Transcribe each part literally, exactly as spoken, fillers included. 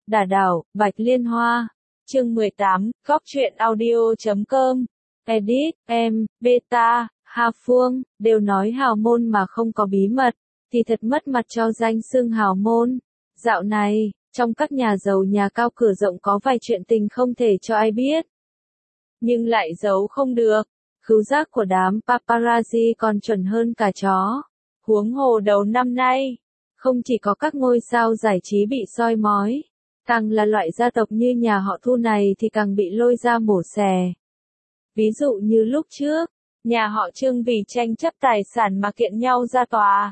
Đả đảo, Bạch Liên Hoa. Chương mười tám, góc truyện audio chấm com. Edit, em, Beta, Hà Phương, đều nói hào môn mà không có bí mật, thì thật mất mặt cho danh xưng hào môn. Dạo này, trong các nhà giàu nhà cao cửa rộng có vài chuyện tình không thể cho ai biết. Nhưng lại giấu không được. Khứu giác của đám paparazzi còn chuẩn hơn cả chó. Huống hồ đầu năm nay, không chỉ có các ngôi sao giải trí bị soi mói, càng là loại gia tộc như nhà họ Thu này thì càng bị lôi ra mổ xẻ. Ví dụ như lúc trước, nhà họ Trương vì tranh chấp tài sản mà kiện nhau ra tòa.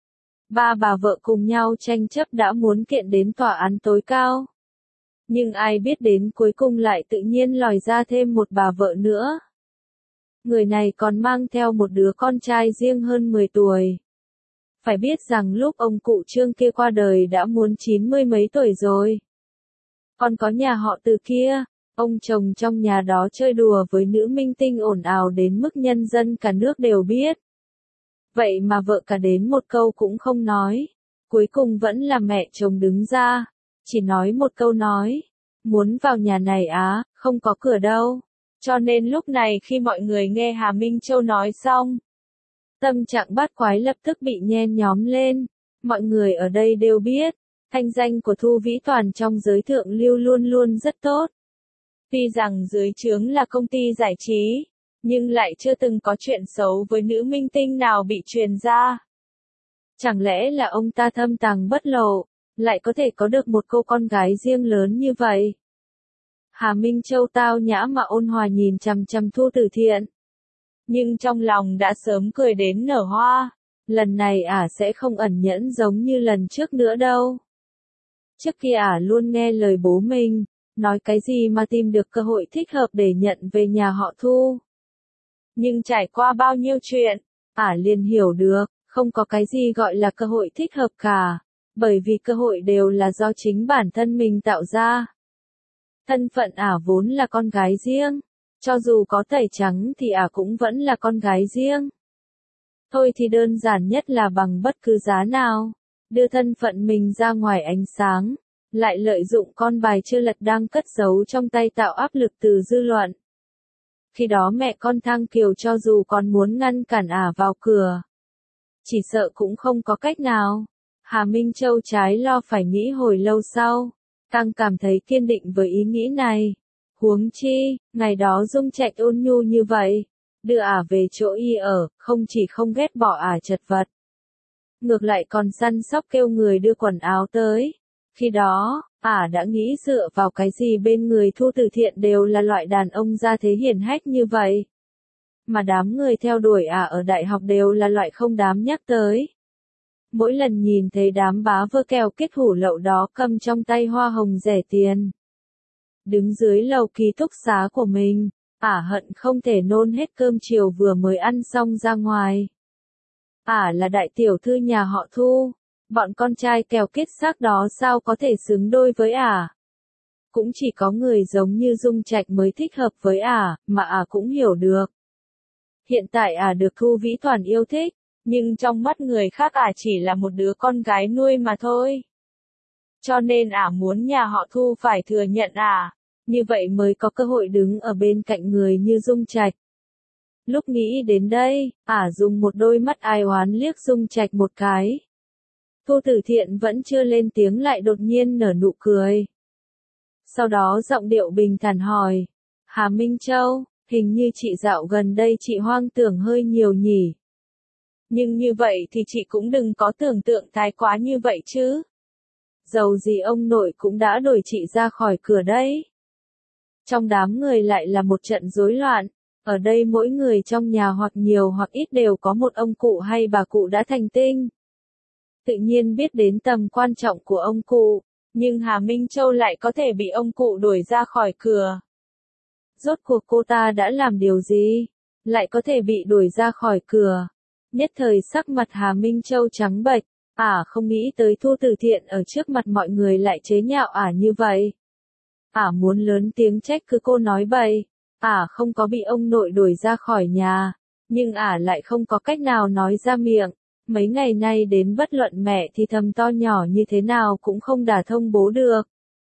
Ba bà vợ cùng nhau tranh chấp đã muốn kiện đến tòa án tối cao. Nhưng ai biết đến cuối cùng lại tự nhiên lòi ra thêm một bà vợ nữa. Người này còn mang theo một đứa con trai riêng hơn mười tuổi. Phải biết rằng lúc ông cụ Trương kia qua đời đã muốn chín mươi mấy tuổi rồi. Còn có nhà họ Từ kia, ông chồng trong nhà đó chơi đùa với nữ minh tinh ồn ào đến mức nhân dân cả nước đều biết. Vậy mà vợ cả đến một câu cũng không nói. Cuối cùng vẫn là mẹ chồng đứng ra, chỉ nói một câu nói, muốn vào nhà này á, không có cửa đâu. Cho nên lúc này khi mọi người nghe Hà Minh Châu nói xong, tâm trạng bát quái lập tức bị nhen nhóm lên. Mọi người ở đây đều biết, thanh danh của Thu Vĩ Toàn trong giới thượng lưu luôn luôn rất tốt. Tuy rằng dưới trướng là công ty giải trí, nhưng lại chưa từng có chuyện xấu với nữ minh tinh nào bị truyền ra. Chẳng lẽ là ông ta thâm tàng bất lộ, lại có thể có được một cô con gái riêng lớn như vậy? Hà Minh Châu tao nhã mà ôn hòa nhìn chằm chằm Thu Tử Thiện. Nhưng trong lòng đã sớm cười đến nở hoa. Lần này ả sẽ không ẩn nhẫn giống như lần trước nữa đâu. Trước kia ả luôn nghe lời bố mình, nói cái gì mà tìm được cơ hội thích hợp để nhận về nhà họ Thu. Nhưng trải qua bao nhiêu chuyện, ả liền hiểu được, không có cái gì gọi là cơ hội thích hợp cả, bởi vì cơ hội đều là do chính bản thân mình tạo ra. Thân phận ả vốn là con gái riêng, cho dù có tẩy trắng thì ả cũng vẫn là con gái riêng. Thôi thì đơn giản nhất là bằng bất cứ giá nào, đưa thân phận mình ra ngoài ánh sáng, lại lợi dụng con bài chưa lật đang cất giấu trong tay tạo áp lực từ dư luận. Khi đó mẹ con Thang Kiều cho dù còn muốn ngăn cản ả vào cửa, chỉ sợ cũng không có cách nào. Hà Minh Châu trái lo phải nghĩ hồi lâu sau, càng cảm thấy kiên định với ý nghĩ này. Huống chi, ngày đó Dung Trạch ôn nhu như vậy, đưa ả về chỗ y ở, không chỉ không ghét bỏ ả chật vật, ngược lại còn săn sóc kêu người đưa quần áo tới. Khi đó, ả đã nghĩ dựa vào cái gì bên người Thu Tử Thiện đều là loại đàn ông gia thế hiển hách như vậy. Mà đám người theo đuổi ả ở đại học đều là loại không dám nhắc tới. Mỗi lần nhìn thấy đám bá vơ kèo kết hủ lậu đó cầm trong tay hoa hồng rẻ tiền, đứng dưới lầu ký túc xá của mình, ả hận không thể nôn hết cơm chiều vừa mới ăn xong ra ngoài. Ả là đại tiểu thư nhà họ Thu, bọn con trai kèo kết xác đó sao có thể xứng đôi với ả. Cũng chỉ có người giống như Dung Trạch mới thích hợp với ả, mà ả cũng hiểu được. Hiện tại ả được Thu Vĩ Toàn yêu thích, nhưng trong mắt người khác ả chỉ là một đứa con gái nuôi mà thôi. Cho nên ả muốn nhà họ Thu phải thừa nhận ả, như vậy mới có cơ hội đứng ở bên cạnh người như Dung Trạch. Lúc nghĩ đến đây, ả dùng một đôi mắt ai oán liếc Dung Trạch một cái. Thu Tử Thiện vẫn chưa lên tiếng lại đột nhiên nở nụ cười. Sau đó giọng điệu bình thản hỏi, Hà Minh Châu, hình như chị dạo gần đây chị hoang tưởng hơi nhiều nhỉ. Nhưng như vậy thì chị cũng đừng có tưởng tượng thái quá như vậy chứ. Dầu gì ông nội cũng đã đuổi chị ra khỏi cửa đấy. Trong đám người lại là một trận rối loạn. Ở đây mỗi người trong nhà hoặc nhiều hoặc ít đều có một ông cụ hay bà cụ đã thành tinh. Tự nhiên biết đến tầm quan trọng của ông cụ, nhưng Hà Minh Châu lại có thể bị ông cụ đuổi ra khỏi cửa. Rốt cuộc cô ta đã làm điều gì, lại có thể bị đuổi ra khỏi cửa? Nhất thời sắc mặt Hà Minh Châu trắng bệch, ả không nghĩ tới Thu Tử Thiện ở trước mặt mọi người lại chế nhạo ả như vậy. Ả muốn lớn tiếng trách cứ cô nói bậy, ả không có bị ông nội đuổi ra khỏi nhà, nhưng ả lại không có cách nào nói ra miệng. Mấy ngày nay đến bất luận mẹ thì thầm to nhỏ như thế nào cũng không đả thông bố được.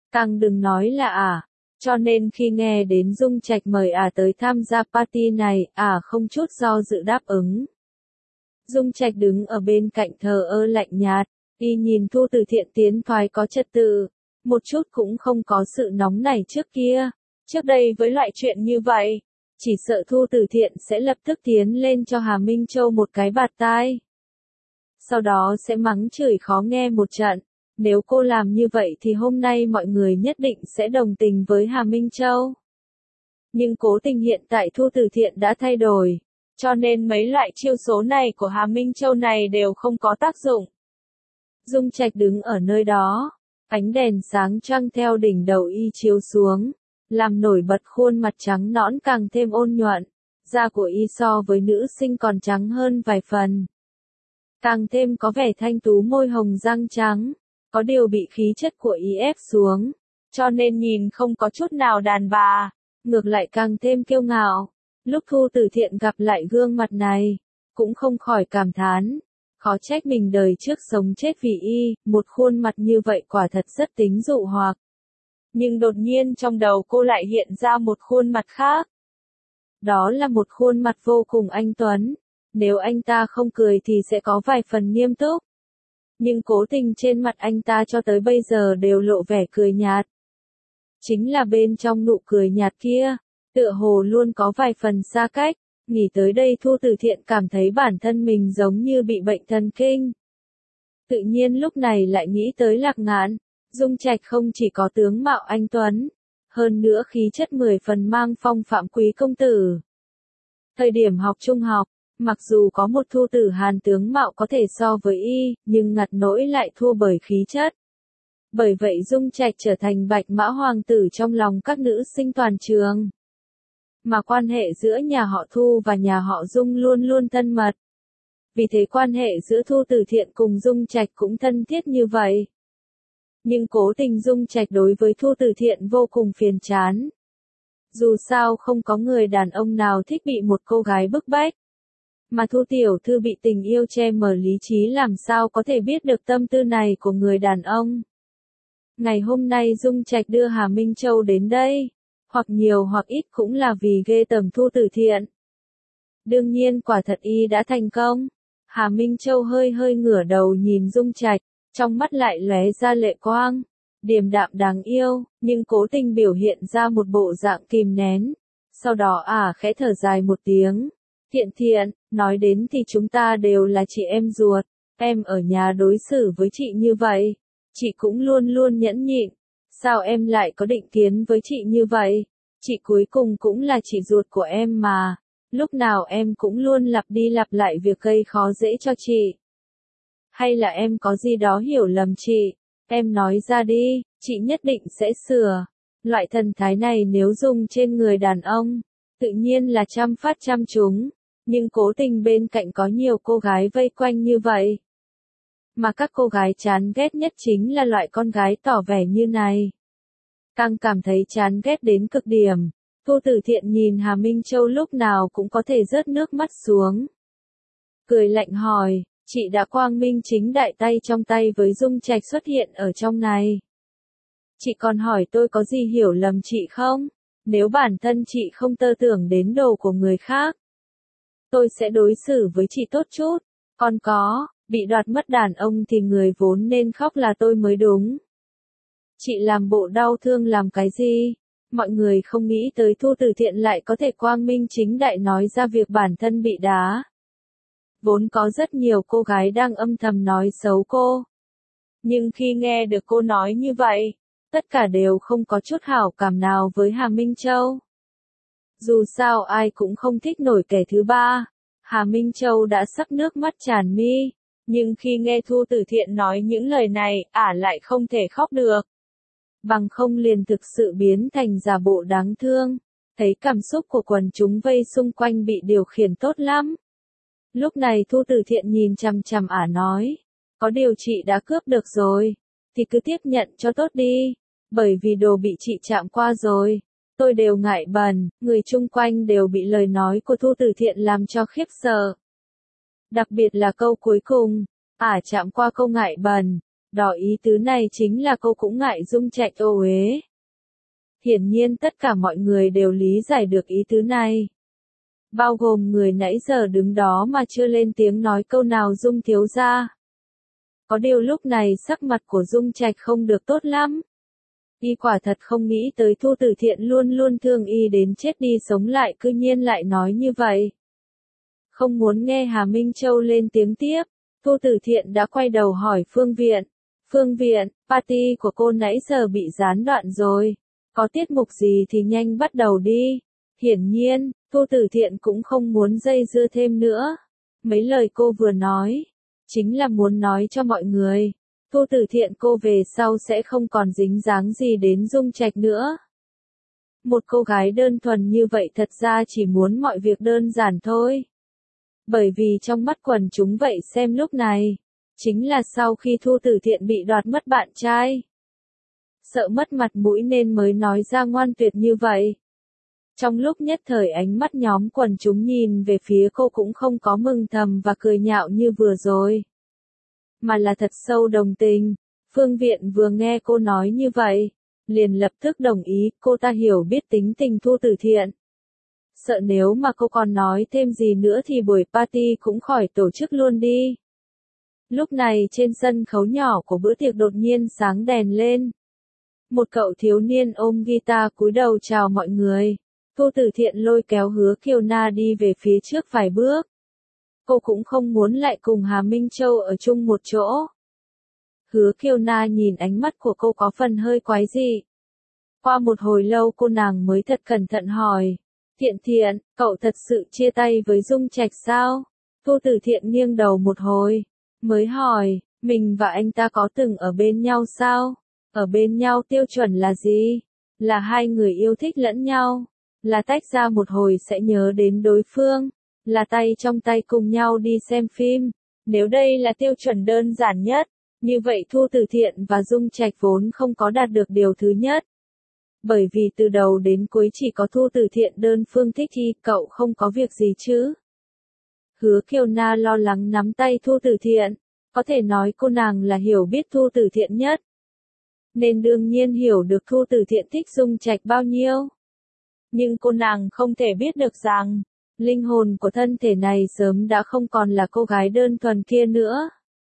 Càng đừng nói là ả. Cho nên khi nghe đến Dung Trạch mời ả tới tham gia party này, ả không chút do dự đáp ứng. Dung Trạch đứng ở bên cạnh thờ ơ lạnh nhạt, y nhìn Thu Từ Thiện tiến thoái có trật tự, một chút cũng không có sự nóng nảy trước kia. Trước đây với loại chuyện như vậy, chỉ sợ Thu Từ Thiện sẽ lập tức tiến lên cho Hà Minh Châu một cái bạt tai. Sau đó sẽ mắng chửi khó nghe một trận. Nếu cô làm như vậy thì hôm nay mọi người nhất định sẽ đồng tình với Hà Minh Châu. Nhưng cố tình hiện tại Thu Từ Thiện đã thay đổi, cho nên mấy loại chiêu số này của Hà Minh Châu này đều không có tác dụng. Dung Trạch đứng ở nơi đó, ánh đèn sáng trăng theo đỉnh đầu y chiếu xuống, làm nổi bật khuôn mặt trắng nõn càng thêm ôn nhuận, da của y so với nữ sinh còn trắng hơn vài phần. Càng thêm có vẻ thanh tú, môi hồng răng trắng. Có điều bị khí chất của y ép xuống, cho nên nhìn không có chút nào đàn bà, ngược lại càng thêm kiêu ngạo. Lúc Thu Từ Thiện gặp lại gương mặt này, cũng không khỏi cảm thán, khó trách mình đời trước sống chết vì y, một khuôn mặt như vậy quả thật rất tính dụ hoặc. Nhưng đột nhiên trong đầu cô lại hiện ra một khuôn mặt khác. Đó là một khuôn mặt vô cùng anh tuấn, nếu anh ta không cười thì sẽ có vài phần nghiêm túc. Nhưng cố tình trên mặt anh ta cho tới bây giờ đều lộ vẻ cười nhạt. Chính là bên trong nụ cười nhạt kia, tựa hồ luôn có vài phần xa cách. Nghĩ tới đây Thu Từ Thiện cảm thấy bản thân mình giống như bị bệnh thần kinh. Tự nhiên lúc này lại nghĩ tới Lạc Ngạn. Dung Trạch không chỉ có tướng mạo anh tuấn, hơn nữa khí chất mười phần mang phong phạm quý công tử. Thời điểm học trung học, mặc dù có một Thu Tử Hàn tướng mạo có thể so với y, nhưng ngặt nỗi lại thua bởi khí chất. Bởi vậy Dung Trạch trở thành bạch mã hoàng tử trong lòng các nữ sinh toàn trường. Mà quan hệ giữa nhà họ Thu và nhà họ Dung luôn luôn thân mật. Vì thế quan hệ giữa Thu Từ Thiện cùng Dung Trạch cũng thân thiết như vậy. Nhưng cố tình Dung Trạch đối với Thu Từ Thiện vô cùng phiền chán. Dù sao không có người đàn ông nào thích bị một cô gái bức bách. Mà Thu tiểu thư bị tình yêu che mờ lý trí làm sao có thể biết được tâm tư này của người đàn ông. Ngày hôm nay Dung Trạch đưa Hà Minh Châu đến đây, hoặc nhiều hoặc ít cũng là vì ghê tởm Thu Từ Thiện. Đương nhiên quả thật y đã thành công. Hà Minh Châu hơi hơi ngửa đầu nhìn Dung Trạch, trong mắt lại lóe ra lệ quang, điềm đạm đáng yêu, nhưng cố tình biểu hiện ra một bộ dạng kìm nén. Sau đó à khẽ thở dài một tiếng. Thiện Thiện, nói đến thì chúng ta đều là chị em ruột, em ở nhà đối xử với chị như vậy, chị cũng luôn luôn nhẫn nhịn, sao em lại có định kiến với chị như vậy, chị cuối cùng cũng là chị ruột của em mà, lúc nào em cũng luôn lặp đi lặp lại việc gây khó dễ cho chị. Hay là em có gì đó hiểu lầm chị, em nói ra đi, chị nhất định sẽ sửa. Loại thần thái này nếu dùng trên người đàn ông, tự nhiên là trăm phát trăm trúng. Nhưng cố tình bên cạnh có nhiều cô gái vây quanh như vậy. Mà các cô gái chán ghét nhất chính là loại con gái tỏ vẻ như này. Càng cảm thấy chán ghét đến cực điểm. Thu Từ Thiện nhìn Hà Minh Châu lúc nào cũng có thể rớt nước mắt xuống. Cười lạnh hỏi, chị đã quang minh chính đại tay trong tay với Dung Trạch xuất hiện ở trong này. Chị còn hỏi tôi có gì hiểu lầm chị không? Nếu bản thân chị không tơ tưởng đến đồ của người khác, tôi sẽ đối xử với chị tốt chút. Còn có, bị đoạt mất đàn ông thì người vốn nên khóc là tôi mới đúng. Chị làm bộ đau thương làm cái gì? Mọi người không nghĩ tới Thu Từ Thiện lại có thể quang minh chính đại nói ra việc bản thân bị đá. Vốn có rất nhiều cô gái đang âm thầm nói xấu cô. Nhưng khi nghe được cô nói như vậy, tất cả đều không có chút hảo cảm nào với Hà Minh Châu. Dù sao ai cũng không thích nổi kẻ thứ ba. Hà Minh Châu đã sắc nước mắt tràn mi, nhưng khi nghe Thu Từ Thiện nói những lời này, ả lại không thể khóc được. Bằng không liền thực sự biến thành giả bộ đáng thương, thấy cảm xúc của quần chúng vây xung quanh bị điều khiển tốt lắm. Lúc này Thu Từ Thiện nhìn chằm chằm ả nói, có điều chị đã cướp được rồi, thì cứ tiếp nhận cho tốt đi, bởi vì đồ bị chị chạm qua rồi. Tôi đều ngại bẩn, người chung quanh đều bị lời nói của Thu Từ Thiện làm cho khiếp sợ. Đặc biệt là câu cuối cùng, ả chạm qua câu ngại bẩn, Đó ý tứ này chính là cô cũng ngại Dung Trạch ô uế. Hiển nhiên tất cả mọi người đều lý giải được ý tứ này. Bao gồm người nãy giờ đứng đó mà chưa lên tiếng nói câu nào Dung thiếu gia. Có điều lúc này sắc mặt của Dung Trạch không được tốt lắm. Y quả thật không nghĩ tới Thu Tử Thiện luôn luôn thương y đến chết đi sống lại cư nhiên lại nói như vậy. Không muốn nghe Hà Minh Châu lên tiếng tiếp, Thu Tử Thiện đã quay đầu hỏi Phương Viện. Phương Viện, party của cô nãy giờ bị gián đoạn rồi. Có tiết mục gì thì nhanh bắt đầu đi. Hiển nhiên, Thu Tử Thiện cũng không muốn dây dưa thêm nữa. Mấy lời cô vừa nói, chính là muốn nói cho mọi người. Thu Tử Thiện cô về sau sẽ không còn dính dáng gì đến Dung Trạch nữa. Một cô gái đơn thuần như vậy thật ra chỉ muốn mọi việc đơn giản thôi. Bởi vì trong mắt quần chúng vậy xem lúc này, chính là sau khi Thu Tử Thiện bị đoạt mất bạn trai. Sợ mất mặt mũi nên mới nói ra ngoan tuyệt như vậy. Trong lúc nhất thời ánh mắt nhóm quần chúng nhìn về phía cô cũng không có mừng thầm và cười nhạo như vừa rồi. Mà là thật sâu đồng tình. Phương Viện vừa nghe cô nói như vậy, liền lập tức đồng ý, cô ta hiểu biết tính tình Thu Tử Thiện. Sợ nếu mà cô còn nói thêm gì nữa thì buổi party cũng khỏi tổ chức luôn đi. Lúc này trên sân khấu nhỏ của bữa tiệc đột nhiên sáng đèn lên. Một cậu thiếu niên ôm guitar cúi đầu chào mọi người. Thu Tử Thiện lôi kéo Hứa Kiều Na đi về phía trước vài bước. Cô cũng không muốn lại cùng Hà Minh Châu ở chung một chỗ. Hứa Kiều Na nhìn ánh mắt của cô có phần hơi quái dị. Qua một hồi lâu cô nàng mới thật cẩn thận hỏi. Thiện Thiện, cậu thật sự chia tay với Dung Trạch sao? Thu Tử Thiện nghiêng đầu một hồi, mới hỏi, mình và anh ta có từng ở bên nhau sao? Ở bên nhau tiêu chuẩn là gì? Là hai người yêu thích lẫn nhau. Là tách ra một hồi sẽ nhớ đến đối phương. Là tay trong tay cùng nhau đi xem phim. Nếu đây là tiêu chuẩn đơn giản nhất, như vậy Thu Tử Thiện và Dung Trạch vốn không có đạt được điều thứ nhất. Bởi vì từ đầu đến cuối chỉ có Thu Tử Thiện đơn phương thích thì cậu không có việc gì chứ. Hứa Kiều Na lo lắng nắm tay Thu Tử Thiện, có thể nói cô nàng là hiểu biết Thu Tử Thiện nhất. Nên đương nhiên hiểu được Thu Tử Thiện thích Dung Trạch bao nhiêu. Nhưng cô nàng không thể biết được rằng, linh hồn của thân thể này sớm đã không còn là cô gái đơn thuần kia nữa.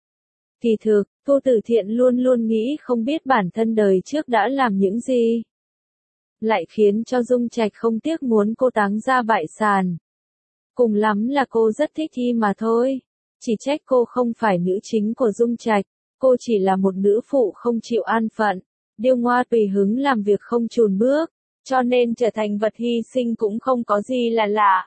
Kỳ thực, Thu Tử Thiện luôn luôn nghĩ không biết bản thân đời trước đã làm những gì. Lại khiến cho Dung Trạch không tiếc muốn cô táng ra bại sản. Cùng lắm là cô rất thích y mà thôi. Chỉ trách cô không phải nữ chính của Dung Trạch, cô chỉ là một nữ phụ không chịu an phận, điêu ngoa tùy hứng làm việc không chùn bước, cho nên trở thành vật hy sinh cũng không có gì là lạ.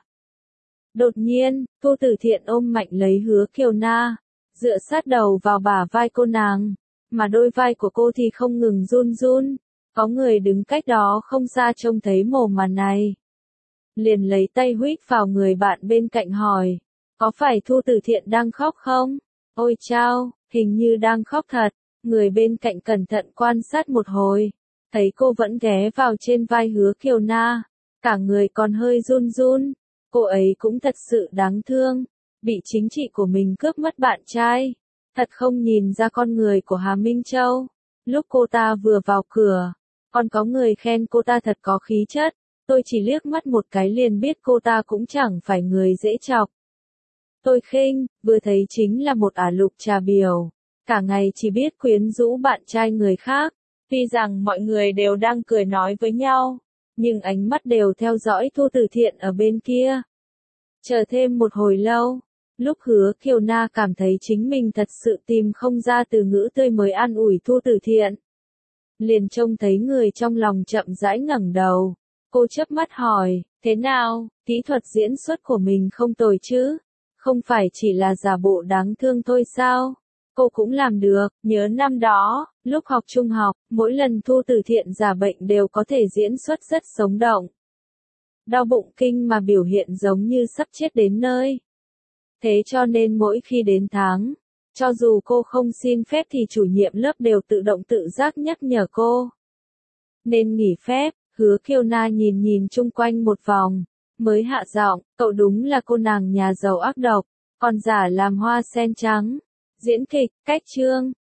Đột nhiên, Thu Tử Thiện ôm mạnh lấy Hứa Kiều Na, dựa sát đầu vào bả vai cô nàng, mà đôi vai của cô thì không ngừng run run. Có người đứng cách đó không xa trông thấy mồm màn này. Liền lấy tay huých vào người bạn bên cạnh hỏi, có phải Thu Tử Thiện đang khóc không? Ôi chao, hình như đang khóc thật. Người bên cạnh cẩn thận quan sát một hồi, thấy cô vẫn ghé vào trên vai Hứa Kiều Na, cả người còn hơi run run. Cô ấy cũng thật sự đáng thương, bị chính trị của mình cướp mất bạn trai. Thật không nhìn ra con người của Hà Minh Châu. Lúc cô ta vừa vào cửa, còn có người khen cô ta thật có khí chất. Tôi chỉ liếc mắt một cái liền biết cô ta cũng chẳng phải người dễ chọc. Tôi khinh, vừa thấy chính là một ả lục trà biểu. Cả ngày chỉ biết quyến rũ bạn trai người khác. Tuy rằng mọi người đều đang cười nói với nhau, nhưng ánh mắt đều theo dõi Thu Tử Thiện ở bên kia. Chờ thêm một hồi lâu, lúc Hứa Kiều Na cảm thấy chính mình thật sự tìm không ra từ ngữ tươi mới an ủi Thu Tử Thiện. Liền trông thấy người trong lòng chậm rãi ngẩng đầu. Cô chớp mắt hỏi, thế nào, kỹ thuật diễn xuất của mình không tồi chứ? Không phải chỉ là giả bộ đáng thương thôi sao? Cô cũng làm được, nhớ năm đó, lúc học trung học, mỗi lần Thu Tử Thiện giả bệnh đều có thể diễn xuất rất sống động. Đau bụng kinh mà biểu hiện giống như sắp chết đến nơi. Thế cho nên mỗi khi đến tháng, cho dù cô không xin phép thì chủ nhiệm lớp đều tự động tự giác nhắc nhở cô. Nên nghỉ phép. Hứa Kiều Na nhìn nhìn chung quanh một vòng, mới hạ giọng, cậu đúng là cô nàng nhà giàu ác độc, còn giả làm hoa sen trắng. Diễn kịch, cách chương,